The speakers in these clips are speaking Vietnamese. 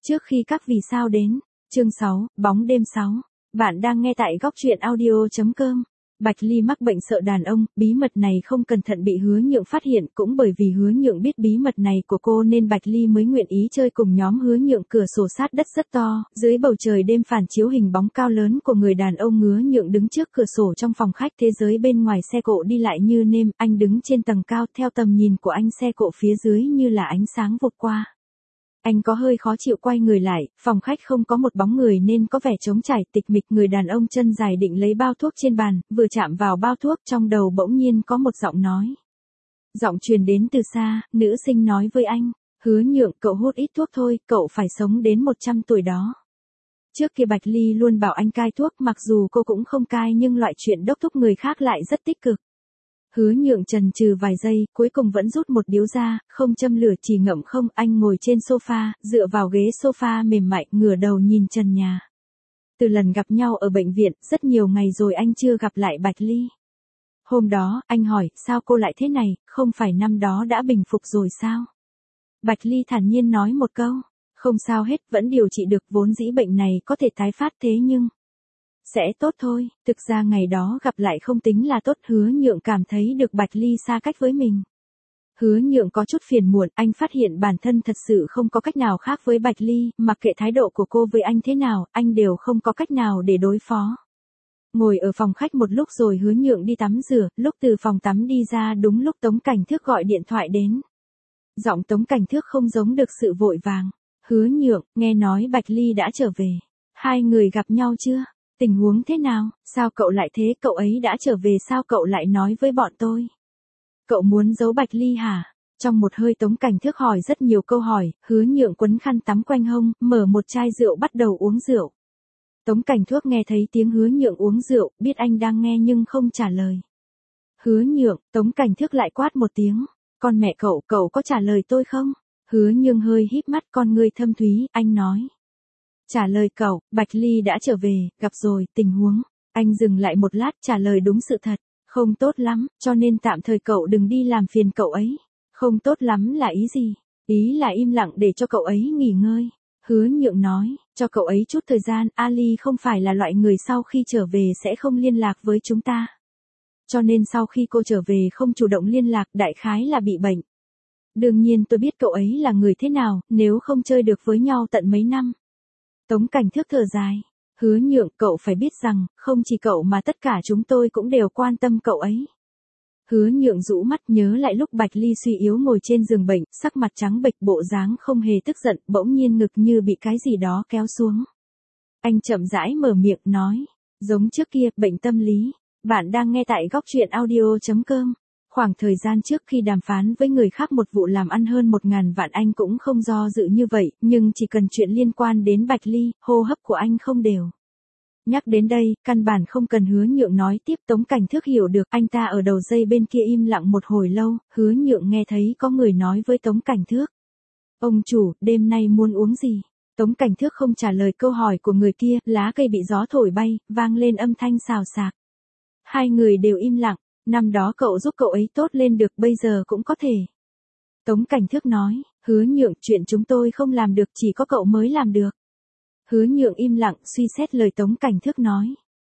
Trước khi các vì sao đến. Chương 6, bóng đêm 6. Bạn đang nghe tại góc truyện audio.com. Bạch Ly mắc bệnh sợ đàn ông, bí mật này không cẩn thận bị Hứa Nhượng phát hiện, cũng bởi vì Hứa Nhượng biết bí mật này của cô nên Bạch Ly mới nguyện ý chơi cùng nhóm Hứa Nhượng. Cửa sổ sát đất rất to, dưới bầu trời đêm phản chiếu hình bóng cao lớn của người đàn ông. Hứa Nhượng đứng trước cửa sổ trong phòng khách, thế giới bên ngoài xe cộ đi lại như nêm, anh đứng trên tầng cao, theo tầm nhìn của anh xe cộ phía dưới như là ánh sáng vụt qua. Anh có hơi khó chịu quay người lại, phòng khách không có một bóng người nên có vẻ trống trải tịch mịch. Người đàn ông chân dài định lấy bao thuốc trên bàn, vừa chạm vào bao thuốc trong đầu bỗng nhiên có một giọng nói. Giọng truyền đến từ xa, nữ sinh nói với anh, Hứa Nhượng, cậu hút ít thuốc thôi, cậu phải sống đến 100 tuổi đó. Trước kia Bạch Ly luôn bảo anh cai thuốc, mặc dù cô cũng không cai nhưng loại chuyện đốc thúc người khác lại rất tích cực. Hứa Nhượng chần chừ vài giây, cuối cùng vẫn rút một điếu ra, không châm lửa chỉ ngậm không. Anh ngồi trên sofa, dựa vào ghế sofa mềm mại, ngửa đầu nhìn trần nhà. Từ lần gặp nhau ở bệnh viện, rất nhiều ngày rồi anh chưa gặp lại Bạch Ly. Hôm đó, anh hỏi, sao cô lại thế này, không phải năm đó đã bình phục rồi sao? Bạch Ly thản nhiên nói một câu, không sao hết, vẫn điều trị được, vốn dĩ bệnh này có thể tái phát thế nhưng sẽ tốt thôi. Thực ra ngày đó gặp lại không tính là tốt. Hứa Nhượng cảm thấy được Bạch Ly xa cách với mình. Hứa Nhượng có chút phiền muộn, anh phát hiện bản thân thật sự không có cách nào khác với Bạch Ly, mặc kệ thái độ của cô với anh thế nào, anh đều không có cách nào để đối phó. Ngồi ở phòng khách một lúc rồi Hứa Nhượng đi tắm rửa, lúc từ phòng tắm đi ra đúng lúc Tống Cảnh Thước gọi điện thoại đến. Giọng Tống Cảnh Thước không giống được sự vội vàng. Hứa Nhượng, nghe nói Bạch Ly đã trở về. Hai người gặp nhau chưa? Tình huống thế nào, sao cậu lại thế, cậu ấy đã trở về sao cậu lại nói với bọn tôi? Cậu muốn giấu Bạch Ly hả? Trong một hơi Tống Cảnh Thước hỏi rất nhiều câu hỏi. Hứa Nhượng quấn khăn tắm quanh hông, mở một chai rượu bắt đầu uống rượu. Tống Cảnh Thước nghe thấy tiếng Hứa Nhượng uống rượu, biết anh đang nghe nhưng không trả lời. Hứa Nhượng, Tống Cảnh Thước lại quát một tiếng. Con mẹ cậu, cậu có trả lời tôi không? Hứa Nhượng hơi híp mắt, con ngươi thâm thúy, anh nói. Trả lời cậu, Bạch Ly đã trở về, gặp rồi, tình huống. Anh dừng lại một lát, trả lời đúng sự thật. Không tốt lắm, cho nên tạm thời cậu đừng đi làm phiền cậu ấy. Không tốt lắm là ý gì? Ý là im lặng để cho cậu ấy nghỉ ngơi. Hứa Nhượng nói, cho cậu ấy chút thời gian, Ali không phải là loại người sau khi trở về sẽ không liên lạc với chúng ta. Cho nên sau khi cô trở về không chủ động liên lạc, đại khái là bị bệnh. Đương nhiên tôi biết cậu ấy là người thế nào, nếu không chơi được với nhau tận mấy năm. Tống Cảnh Thước thở dài. Hứa Nhượng, cậu phải biết rằng, không chỉ cậu mà tất cả chúng tôi cũng đều quan tâm cậu ấy. Hứa Nhượng rũ mắt nhớ lại lúc Bạch Ly suy yếu ngồi trên giường bệnh, sắc mặt trắng bệch, bộ dáng không hề tức giận, bỗng nhiên ngực như bị cái gì đó kéo xuống. Anh chậm rãi mở miệng nói, giống trước kia, bệnh tâm lý. Bạn đang nghe tại góc truyện audio.com. Khoảng thời gian trước khi đàm phán với người khác một vụ làm ăn hơn 1.000 vạn anh cũng không do dự như vậy, nhưng chỉ cần chuyện liên quan đến Bạch Ly, hô hấp của anh không đều. Nhắc đến đây, căn bản không cần Hứa Nhượng nói tiếp. Tống Cảnh Thước hiểu được, anh ta ở đầu dây bên kia im lặng một hồi lâu. Hứa Nhượng nghe thấy có người nói với Tống Cảnh Thước. Ông chủ, đêm nay muốn uống gì? Tống Cảnh Thước không trả lời câu hỏi của người kia, lá cây bị gió thổi bay, vang lên âm thanh xào xạc. Hai người đều im lặng. Năm đó cậu giúp cậu ấy tốt lên được, bây giờ cũng có thể. Tống Cảnh Thước nói, Hứa Nhượng, chuyện chúng tôi không làm được, chỉ có cậu mới làm được. Hứa Nhượng im lặng, suy xét lời Tống Cảnh Thước nói.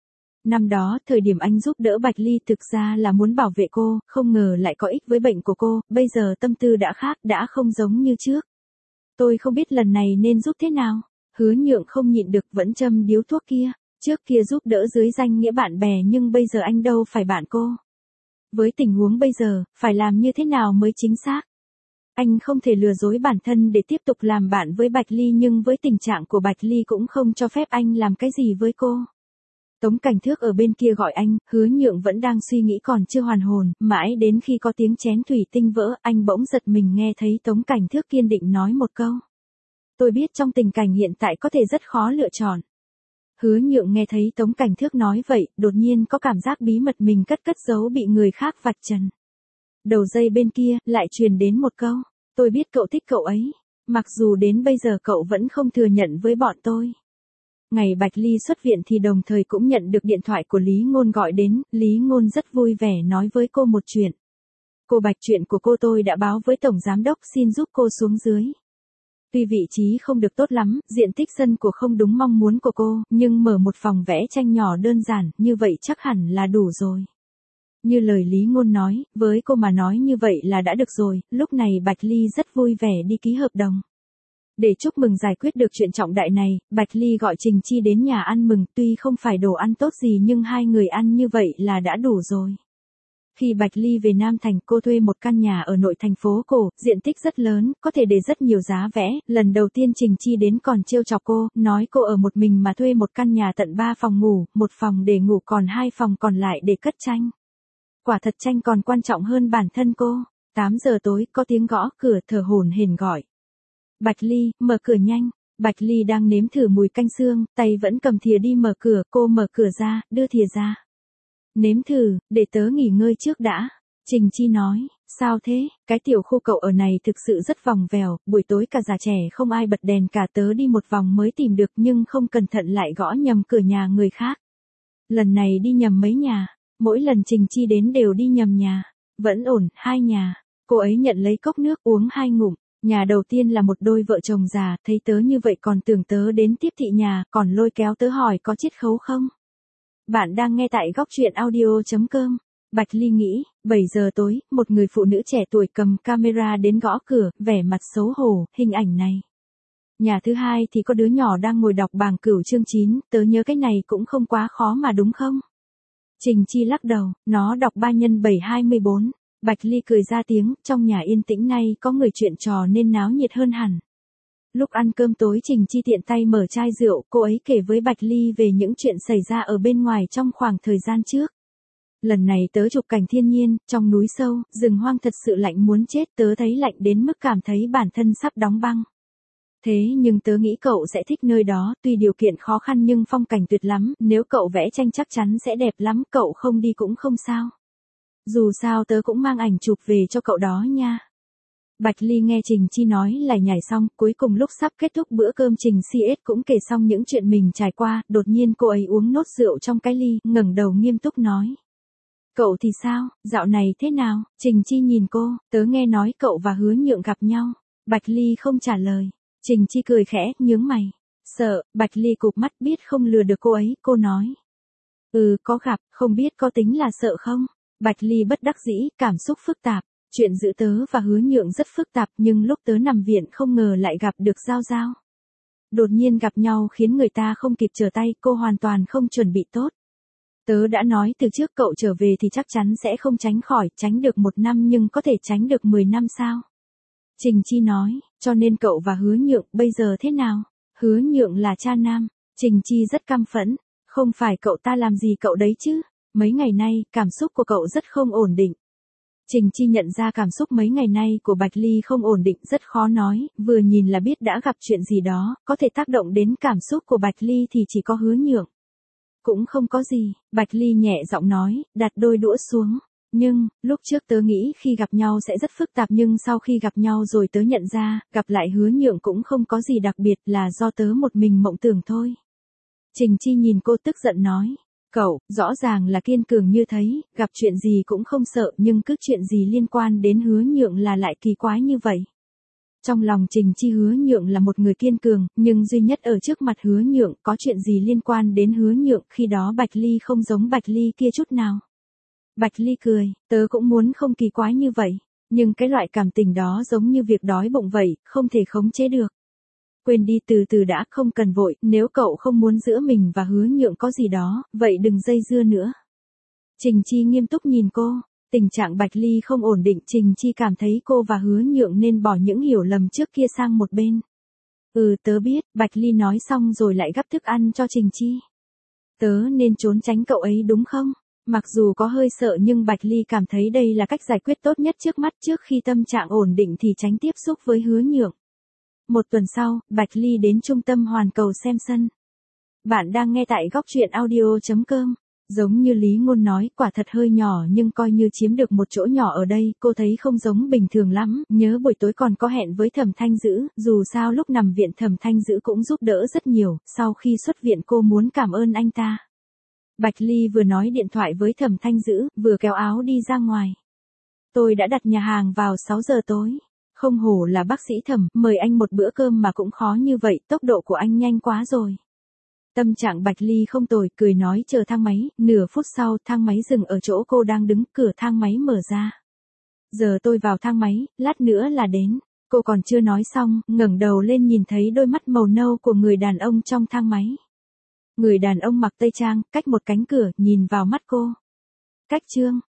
Năm đó, thời điểm anh giúp đỡ Bạch Ly thực ra là muốn bảo vệ cô, không ngờ lại có ích với bệnh của cô, bây giờ tâm tư đã khác, đã không giống như trước. Tôi không biết lần này nên giúp thế nào. Hứa Nhượng không nhịn được vẫn châm điếu thuốc kia. Trước kia giúp đỡ dưới danh nghĩa bạn bè nhưng bây giờ anh đâu phải bạn cô. Với tình huống bây giờ, phải làm như thế nào mới chính xác? Anh không thể lừa dối bản thân để tiếp tục làm bạn với Bạch Ly, nhưng với tình trạng của Bạch Ly cũng không cho phép anh làm cái gì với cô. Tống Cảnh Thước ở bên kia gọi anh, Hứa Nhượng vẫn đang suy nghĩ còn chưa hoàn hồn, mãi đến khi có tiếng chén thủy tinh vỡ, anh bỗng giật mình nghe thấy Tống Cảnh Thước kiên định nói một câu. Tôi biết trong tình cảnh hiện tại có thể rất khó lựa chọn. Hứa Nhượng nghe thấy Tống Cảnh Thước nói vậy, đột nhiên có cảm giác bí mật mình cất giấu bị người khác vạch trần. Đầu dây bên kia, lại truyền đến một câu, tôi biết cậu thích cậu ấy, mặc dù đến bây giờ cậu vẫn không thừa nhận với bọn tôi. Ngày Bạch Ly xuất viện thì đồng thời cũng nhận được điện thoại của Lý Ngôn gọi đến, Lý Ngôn rất vui vẻ nói với cô một chuyện. Cô Bạch, chuyện của cô tôi đã báo với Tổng Giám Đốc, xin giúp cô xuống dưới. Tuy vị trí không được tốt lắm, diện tích sân của không đúng mong muốn của cô, nhưng mở một phòng vẽ tranh nhỏ đơn giản, như vậy chắc hẳn là đủ rồi. Như lời Lý Ngôn nói, với cô mà nói như vậy là đã được rồi, lúc này Bạch Ly rất vui vẻ đi ký hợp đồng. Để chúc mừng giải quyết được chuyện trọng đại này, Bạch Ly gọi Trình Chi đến nhà ăn mừng, tuy không phải đồ ăn tốt gì nhưng hai người ăn như vậy là đã đủ rồi. Khi Bạch Ly về Nam Thành, cô thuê một căn nhà ở nội thành phố cổ, diện tích rất lớn, có thể để rất nhiều giá vẽ. Lần đầu tiên Trình Chi đến còn trêu chọc cô, nói cô ở một mình mà thuê một căn nhà tận 3 phòng ngủ, một phòng để ngủ còn 2 phòng còn lại để cất tranh. Quả thật tranh còn quan trọng hơn bản thân cô. 8 giờ tối, có tiếng gõ cửa, thở hổn hển gọi. Bạch Ly, mở cửa nhanh. Bạch Ly đang nếm thử mùi canh xương, tay vẫn cầm thìa đi mở cửa, cô mở cửa ra, đưa thìa ra. Nếm thử, để tớ nghỉ ngơi trước đã. Trình Chi nói, sao thế, cái tiểu khu cậu ở này thực sự rất vòng vèo, buổi tối cả già trẻ không ai bật đèn cả, tớ đi một vòng mới tìm được nhưng không cẩn thận lại gõ nhầm cửa nhà người khác. Lần này đi nhầm mấy nhà, mỗi lần Trình Chi đến đều đi nhầm nhà. Vẫn ổn, 2 nhà. Cô ấy nhận lấy cốc nước uống 2 ngụm. Nhà đầu tiên là một đôi vợ chồng già, thấy tớ như vậy còn tưởng tớ đến tiếp thị nhà, còn lôi kéo tớ hỏi có chiết khấu không. Bạn đang nghe tại góc truyện audio.com. Bạch Ly nghĩ, 7 giờ tối, một người phụ nữ trẻ tuổi cầm camera đến gõ cửa, vẻ mặt xấu hổ, hình ảnh này. Nhà thứ hai thì có đứa nhỏ đang ngồi đọc bảng cửu chương 9, tớ nhớ cái này cũng không quá khó mà đúng không? Trình Chi lắc đầu, nó đọc 3 x 7 24. Bạch Ly cười ra tiếng, trong nhà yên tĩnh nay có người chuyện trò nên náo nhiệt hơn hẳn. Lúc ăn cơm tối Trình Chi tiện tay mở chai rượu, cô ấy kể với Bạch Ly về những chuyện xảy ra ở bên ngoài trong khoảng thời gian trước. Lần này tớ chụp cảnh thiên nhiên, trong núi sâu, rừng hoang thật sự lạnh muốn chết, tớ thấy lạnh đến mức cảm thấy bản thân sắp đóng băng. Thế nhưng tớ nghĩ cậu sẽ thích nơi đó, tuy điều kiện khó khăn nhưng phong cảnh tuyệt lắm, nếu cậu vẽ tranh chắc chắn sẽ đẹp lắm, cậu không đi cũng không sao. Dù sao tớ cũng mang ảnh chụp về cho cậu đó nha. Bạch Ly nghe Trình Chi nói lại nhảy xong, cuối cùng lúc sắp kết thúc bữa cơm Trình CS cũng kể xong những chuyện mình trải qua, đột nhiên cô ấy uống nốt rượu trong cái ly, ngẩng đầu nghiêm túc nói. Cậu thì sao, dạo này thế nào? Trình Chi nhìn cô, tớ nghe nói cậu và Hứa Nhượng gặp nhau. Bạch Ly không trả lời. Trình Chi cười khẽ, nhướng mày. Sợ, Bạch Ly cụp mắt biết không lừa được cô ấy, cô nói. Có gặp, không biết có tính là sợ không? Bạch Ly bất đắc dĩ, cảm xúc phức tạp. Chuyện giữa tớ và Hứa Nhượng rất phức tạp nhưng lúc tớ nằm viện không ngờ lại gặp được Giao Giao. Đột nhiên gặp nhau khiến người ta không kịp trở tay, cô hoàn toàn không chuẩn bị tốt. Tớ đã nói từ trước cậu trở về thì chắc chắn sẽ không tránh khỏi, tránh được 1 năm nhưng có thể tránh được 10 năm sao? Trình Chi nói, cho nên cậu và Hứa Nhượng bây giờ thế nào? Hứa Nhượng là cha nam. Trình Chi rất căm phẫn, không phải cậu ta làm gì cậu đấy chứ? Mấy ngày nay, cảm xúc của cậu rất không ổn định. Trình Chi nhận ra cảm xúc mấy ngày nay của Bạch Ly không ổn định, rất khó nói, vừa nhìn là biết đã gặp chuyện gì đó, có thể tác động đến cảm xúc của Bạch Ly thì chỉ có Hứa Nhượng. Cũng không có gì, Bạch Ly nhẹ giọng nói, đặt đôi đũa xuống. Nhưng, lúc trước tớ nghĩ khi gặp nhau sẽ rất phức tạp nhưng sau khi gặp nhau rồi tớ nhận ra, gặp lại Hứa Nhượng cũng không có gì đặc biệt, là do tớ một mình mộng tưởng thôi. Trình Chi nhìn cô tức giận nói. Cậu, rõ ràng là kiên cường như thấy, gặp chuyện gì cũng không sợ nhưng cứ chuyện gì liên quan đến Hứa Nhượng là lại kỳ quái như vậy. Trong lòng Trình Chi Hứa Nhượng là một người kiên cường, nhưng duy nhất ở trước mặt Hứa Nhượng có chuyện gì liên quan đến Hứa Nhượng, khi đó Bạch Ly không giống Bạch Ly kia chút nào. Bạch Ly cười, tớ cũng muốn không kỳ quái như vậy, nhưng cái loại cảm tình đó giống như việc đói bụng vậy, không thể khống chế được. Quên đi, từ từ đã, không cần vội, nếu cậu không muốn giữa mình và Hứa Nhượng có gì đó, vậy đừng dây dưa nữa. Trình Chi nghiêm túc nhìn cô, tình trạng Bạch Ly không ổn định, Trình Chi cảm thấy cô và Hứa Nhượng nên bỏ những hiểu lầm trước kia sang một bên. Tớ biết, Bạch Ly nói xong rồi lại gắp thức ăn cho Trình Chi. Tớ nên trốn tránh cậu ấy đúng không? Mặc dù có hơi sợ nhưng Bạch Ly cảm thấy đây là cách giải quyết tốt nhất trước mắt, trước khi tâm trạng ổn định thì tránh tiếp xúc với Hứa Nhượng. 1 tuần sau, Bạch Ly đến trung tâm Hoàn Cầu xem sân. Bạn đang nghe tại góc truyện audio.com. Giống như Lý Ngôn nói, quả thật hơi nhỏ nhưng coi như chiếm được một chỗ nhỏ ở đây, cô thấy không giống bình thường lắm, nhớ buổi tối còn có hẹn với Thẩm Thanh Dữ, dù sao lúc nằm viện Thẩm Thanh Dữ cũng giúp đỡ rất nhiều, sau khi xuất viện cô muốn cảm ơn anh ta. Bạch Ly vừa nói điện thoại với Thẩm Thanh Dữ, vừa kéo áo đi ra ngoài. Tôi đã đặt nhà hàng vào 6 giờ tối. Không hổ là bác sĩ Thẩm, mời anh một bữa cơm mà cũng khó như vậy, tốc độ của anh nhanh quá rồi. Tâm trạng Bạch Ly không tồi, cười nói chờ thang máy, nửa phút sau thang máy dừng ở chỗ cô đang đứng, cửa thang máy mở ra. Giờ tôi vào thang máy, lát nữa là đến. Cô còn chưa nói xong, ngẩng đầu lên nhìn thấy đôi mắt màu nâu của người đàn ông trong thang máy. Người đàn ông mặc tây trang, cách một cánh cửa, nhìn vào mắt cô. Cách Trương,